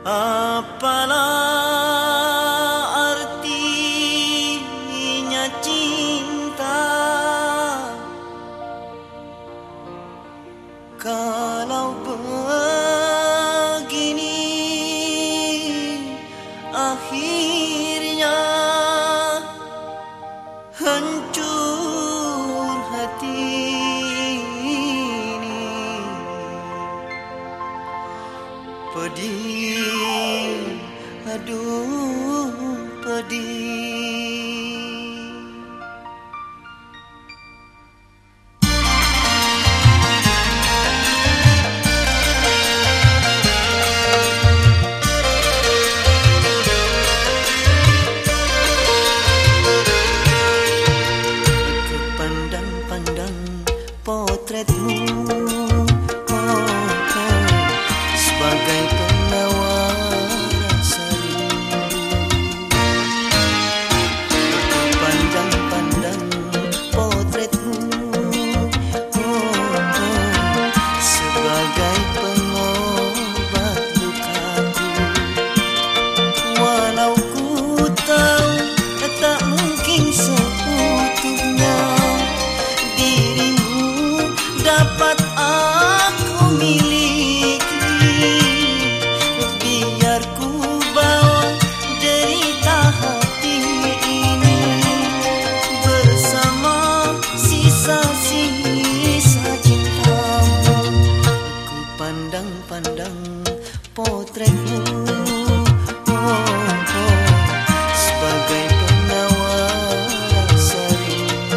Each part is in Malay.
Apalah artinya cinta kalau begini akhirnya hancur hati ini. Pedih, aduh pedih. Ku pandang-pandang potretmu, sebagai penawar rasa rindu. Ku pandang-pandang potretmu, sebagai pengobat lukaku. Walau ku tahu tak mungkin seutuhnya dirimu dapat aku miliki. Biar ku bawa derita hati ini bersama sisa-sisa cintamu. Ku pandang-pandang potretmu, sebagai penawar rasa rindu.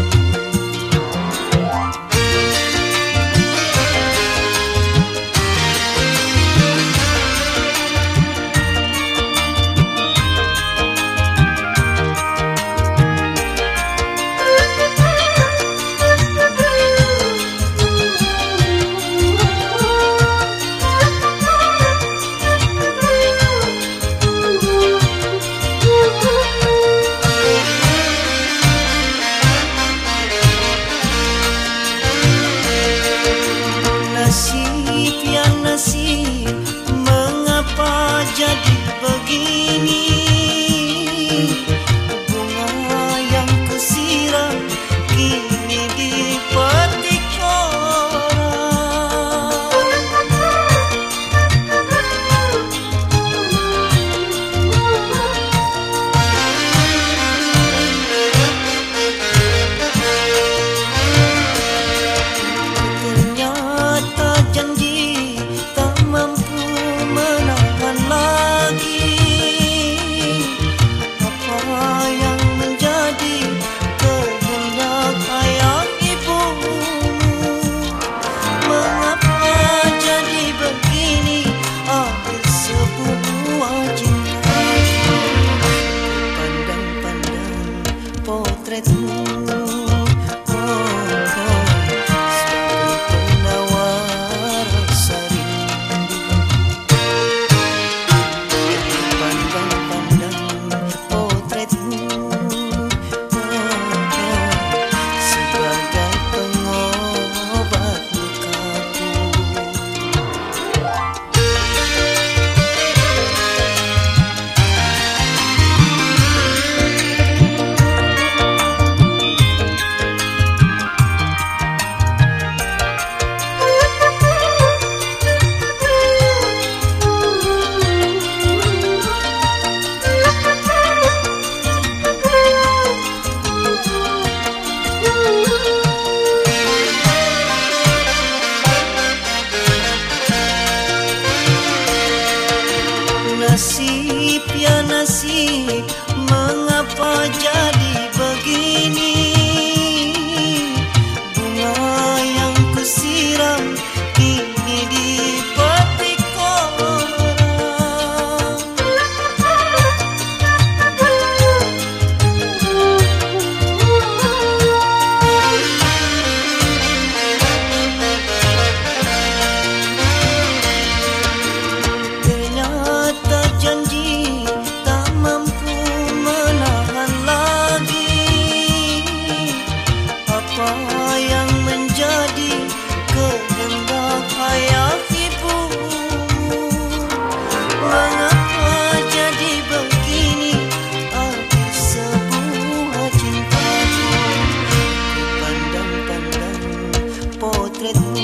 Nasib ya nasib, mengapa jadi begini? Bunga yang kusiram kini dipetik orang. Ternyata janji tak mampu menahan lagi. Apa yang menjadi kehendak ayah ibumu? Mengapa jadi begini akhir sebuah cinta? Pandang-pandang potretmu, sebagai penawar rasa rindu. Pandang-pandang potretmu, sebagai pengobat lukaku. Nasib ya nasib, mengapa jadi begini? Bunga yang kusiram kini dipetik orang. Ternyata janji tak mampu menahan lagi. potretmu.